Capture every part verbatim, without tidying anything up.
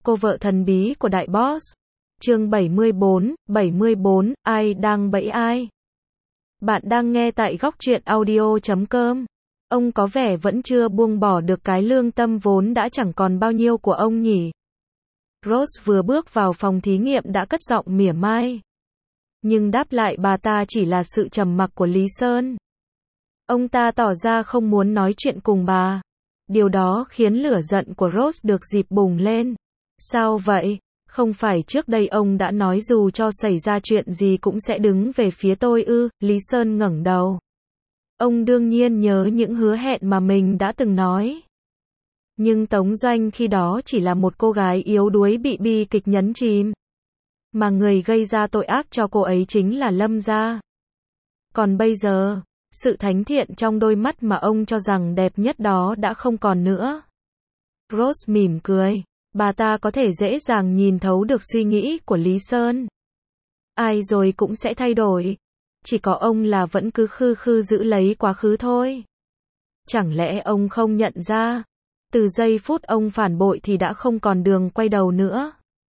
Cô vợ thần bí của đại boss. Chương bảy mươi bốn, bảy mươi bốn, ai đang bẫy ai? Bạn đang nghe tại góc truyện audio chấm com. Ông có vẻ vẫn chưa buông bỏ được cái lương tâm vốn đã chẳng còn bao nhiêu của ông nhỉ? Rose vừa bước vào phòng thí nghiệm đã cất giọng mỉa mai. Nhưng đáp lại bà ta chỉ là sự trầm mặc của Lý Sơn. Ông ta tỏ ra không muốn nói chuyện cùng bà. Điều đó khiến lửa giận của Rose được dịp bùng lên. Sao vậy? Không phải trước đây ông đã nói dù cho xảy ra chuyện gì cũng sẽ đứng về phía tôi ư? Lý Sơn ngẩng đầu. Ông đương nhiên nhớ những hứa hẹn mà mình đã từng nói. Nhưng Tống Doanh khi đó chỉ là một cô gái yếu đuối bị bi kịch nhấn chìm. Mà người gây ra tội ác cho cô ấy chính là Lâm gia. Còn bây giờ, sự thánh thiện trong đôi mắt mà ông cho rằng đẹp nhất đó đã không còn nữa. Rose mỉm cười. Bà ta có thể dễ dàng nhìn thấu được suy nghĩ của Lý Sơn. Ai rồi cũng sẽ thay đổi. Chỉ có ông là vẫn cứ khư khư giữ lấy quá khứ thôi. Chẳng lẽ ông không nhận ra? Từ giây phút ông phản bội thì đã không còn đường quay đầu nữa.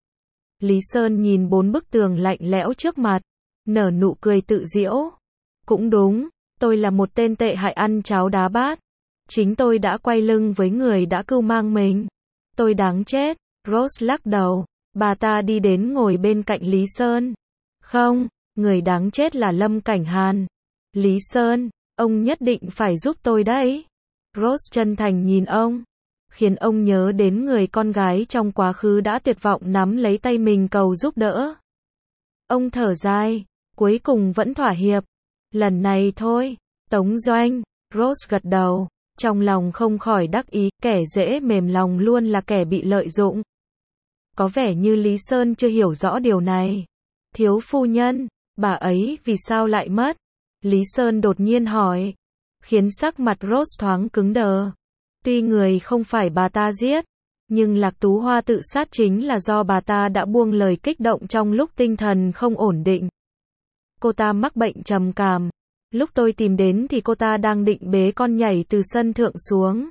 Lý Sơn nhìn bốn bức tường lạnh lẽo trước mặt. Nở nụ cười tự giễu. Cũng đúng, tôi là một tên tệ hại ăn cháo đá bát. Chính tôi đã quay lưng với người đã cưu mang mình. Tôi đáng chết. Rose lắc đầu. Bà ta đi đến ngồi bên cạnh Lý Sơn. Không, người đáng chết là Lâm Cảnh Hàn. Lý Sơn, ông nhất định phải giúp tôi đấy. Rose chân thành nhìn ông. Khiến ông nhớ đến người con gái trong quá khứ đã tuyệt vọng nắm lấy tay mình cầu giúp đỡ. Ông thở dài. Cuối cùng vẫn thỏa hiệp. Lần này thôi. Tống Doanh. Rose gật đầu. Trong lòng không khỏi đắc ý, kẻ dễ mềm lòng luôn là kẻ bị lợi dụng. Có vẻ như Lý Sơn chưa hiểu rõ điều này. Thiếu phu nhân, bà ấy vì sao lại mất? Lý Sơn đột nhiên hỏi. Khiến sắc mặt Rose thoáng cứng đờ. Tuy người không phải bà ta giết, nhưng Lạc Tú Hoa tự sát chính là do bà ta đã buông lời kích động trong lúc tinh thần không ổn định. Cô ta mắc bệnh trầm cảm. Lúc tôi tìm đến thì cô ta đang định bế con nhảy từ sân thượng xuống.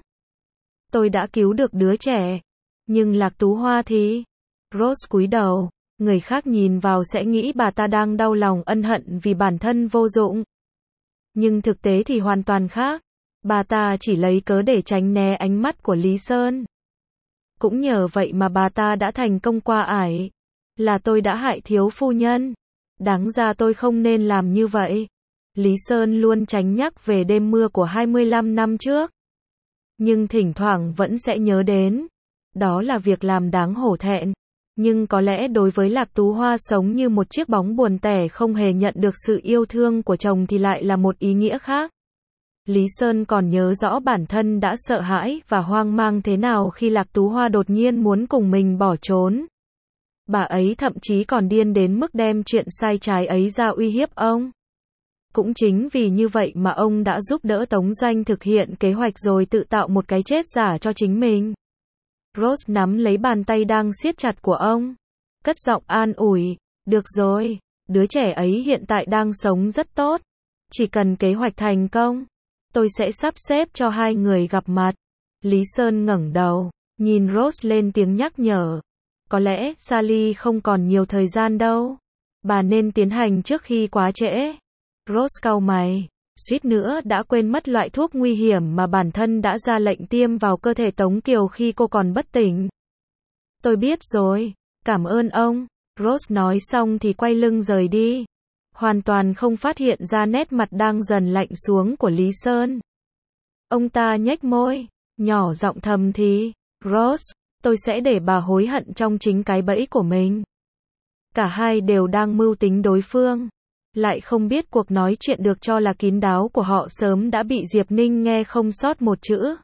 Tôi đã cứu được đứa trẻ. Nhưng Lạc Tú Hoa thì... Rose cúi đầu. Người khác nhìn vào sẽ nghĩ bà ta đang đau lòng ân hận vì bản thân vô dụng. Nhưng thực tế thì hoàn toàn khác. Bà ta chỉ lấy cớ để tránh né ánh mắt của Lý Sơn. Cũng nhờ vậy mà bà ta đã thành công qua ải. Là tôi đã hại thiếu phu nhân. Đáng ra tôi không nên làm như vậy. Lý Sơn luôn tránh nhắc về đêm mưa của hai mươi lăm năm trước. Nhưng thỉnh thoảng vẫn sẽ nhớ đến. Đó là việc làm đáng hổ thẹn. Nhưng có lẽ đối với Lạc Tú Hoa sống như một chiếc bóng buồn tẻ không hề nhận được sự yêu thương của chồng thì lại là một ý nghĩa khác. Lý Sơn còn nhớ rõ bản thân đã sợ hãi và hoang mang thế nào khi Lạc Tú Hoa đột nhiên muốn cùng mình bỏ trốn. Bà ấy thậm chí còn điên đến mức đem chuyện sai trái ấy ra uy hiếp ông. Cũng chính vì như vậy mà ông đã giúp đỡ Tống Doanh thực hiện kế hoạch rồi tự tạo một cái chết giả cho chính mình. Rose nắm lấy bàn tay đang siết chặt của ông. Cất giọng an ủi. Được rồi, đứa trẻ ấy hiện tại đang sống rất tốt. Chỉ cần kế hoạch thành công, tôi sẽ sắp xếp cho hai người gặp mặt. Lý Sơn ngẩng đầu, nhìn Rose lên tiếng nhắc nhở. Có lẽ Sally không còn nhiều thời gian đâu. Bà nên tiến hành trước khi quá trễ. Rose cau mày, suýt nữa đã quên mất loại thuốc nguy hiểm mà bản thân đã ra lệnh tiêm vào cơ thể Tống Kiều khi cô còn bất tỉnh. Tôi biết rồi, cảm ơn ông. Rose nói xong thì quay lưng rời đi. Hoàn toàn không phát hiện ra nét mặt đang dần lạnh xuống của Lý Sơn. Ông ta nhếch môi, nhỏ giọng thầm thì, Rose, tôi sẽ để bà hối hận trong chính cái bẫy của mình. Cả hai đều đang mưu tính đối phương. Lại không biết cuộc nói chuyện được cho là kín đáo của họ sớm đã bị Diệp Ninh nghe không sót một chữ.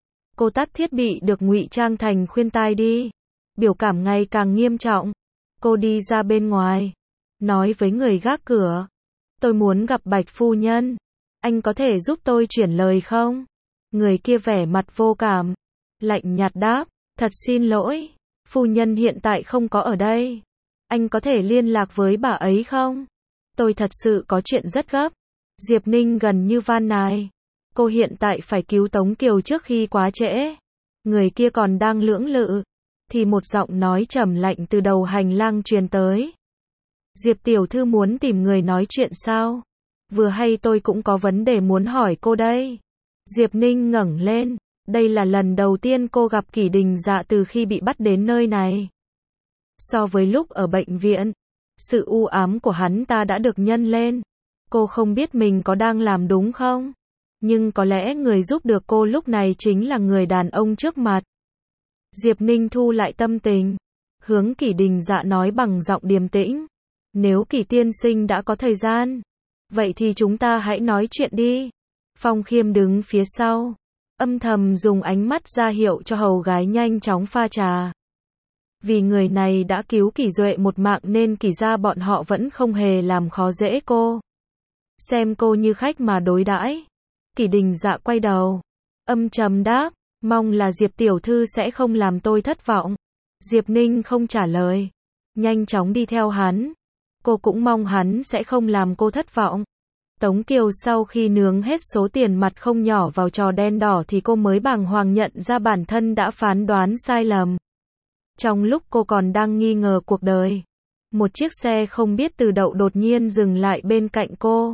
Cô tắt thiết bị được ngụy trang thành khuyên tai đi. Biểu cảm ngày càng nghiêm trọng. Cô đi ra bên ngoài. Nói với người gác cửa. Tôi muốn gặp Bạch phu nhân. Anh có thể giúp tôi chuyển lời không? Người kia vẻ mặt vô cảm. Lạnh nhạt đáp. Thật xin lỗi. Phu nhân hiện tại không có ở đây. Anh có thể liên lạc với bà ấy không? Tôi thật sự có chuyện rất gấp. Diệp Ninh gần như van nài. Cô hiện tại phải cứu Tống Kiều trước khi quá trễ. Người kia còn đang lưỡng lự. thì một giọng nói trầm lạnh từ đầu hành lang truyền tới. Diệp tiểu thư muốn tìm người nói chuyện sao? Vừa hay tôi cũng có vấn đề muốn hỏi cô đây. Diệp Ninh ngẩng lên, đây là lần đầu tiên cô gặp Kỷ Đình Dạ từ khi bị bắt đến nơi này. So với lúc ở bệnh viện, sự u ám của hắn ta đã được nhân lên. Cô không biết mình có đang làm đúng không? Nhưng có lẽ người giúp được cô lúc này chính là người đàn ông trước mặt. Diệp Ninh thu lại tâm tình, hướng Kỷ Đình Dạ nói bằng giọng điềm tĩnh. Nếu Kỷ tiên sinh đã có thời gian, vậy thì chúng ta hãy nói chuyện đi. Phong Khiêm đứng phía sau, âm thầm dùng ánh mắt ra hiệu cho hầu gái nhanh chóng pha trà. Vì người này đã cứu Kỷ Duệ một mạng nên Kỷ gia bọn họ vẫn không hề làm khó dễ cô. Xem cô như khách mà đối đãi. Kỷ Đình Dạ quay đầu, âm trầm đáp, mong là Diệp tiểu thư sẽ không làm tôi thất vọng. Diệp Ninh không trả lời, nhanh chóng đi theo hắn. Cô cũng mong hắn sẽ không làm cô thất vọng. Tống Kiều sau khi nướng hết số tiền mặt không nhỏ vào trò đen đỏ thì cô mới bàng hoàng nhận ra bản thân đã phán đoán sai lầm. Trong lúc cô còn đang nghi ngờ cuộc đời, một chiếc xe không biết từ đậu đột nhiên dừng lại bên cạnh cô.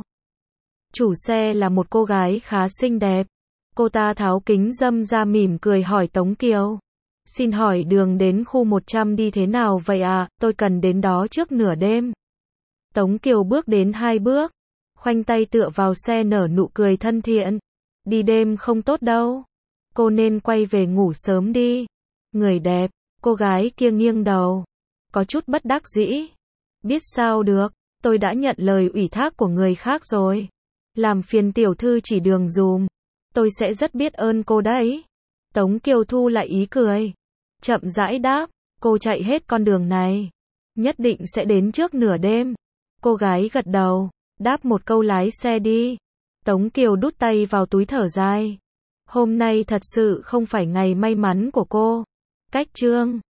Chủ xe là một cô gái khá xinh đẹp. Cô ta tháo kính râm ra mỉm cười hỏi Tống Kiều. Xin hỏi đường đến khu một trăm đi thế nào vậy à, tôi cần đến đó trước nửa đêm. Tống Kiều bước đến hai bước, khoanh tay tựa vào xe nở nụ cười thân thiện. Đi đêm không tốt đâu. Cô nên quay về ngủ sớm đi. Người đẹp, cô gái kia nghiêng đầu, có chút bất đắc dĩ. Biết sao được, tôi đã nhận lời ủy thác của người khác rồi. Làm phiền tiểu thư chỉ đường dùm, tôi sẽ rất biết ơn cô đấy. Tống Kiều thu lại ý cười, chậm rãi đáp, cô chạy hết con đường này, nhất định sẽ đến trước nửa đêm. Cô gái gật đầu, đáp một câu lái xe đi. Tống Kiều đút tay vào túi thở dài. Hôm nay thật sự không phải ngày may mắn của cô. Cách chương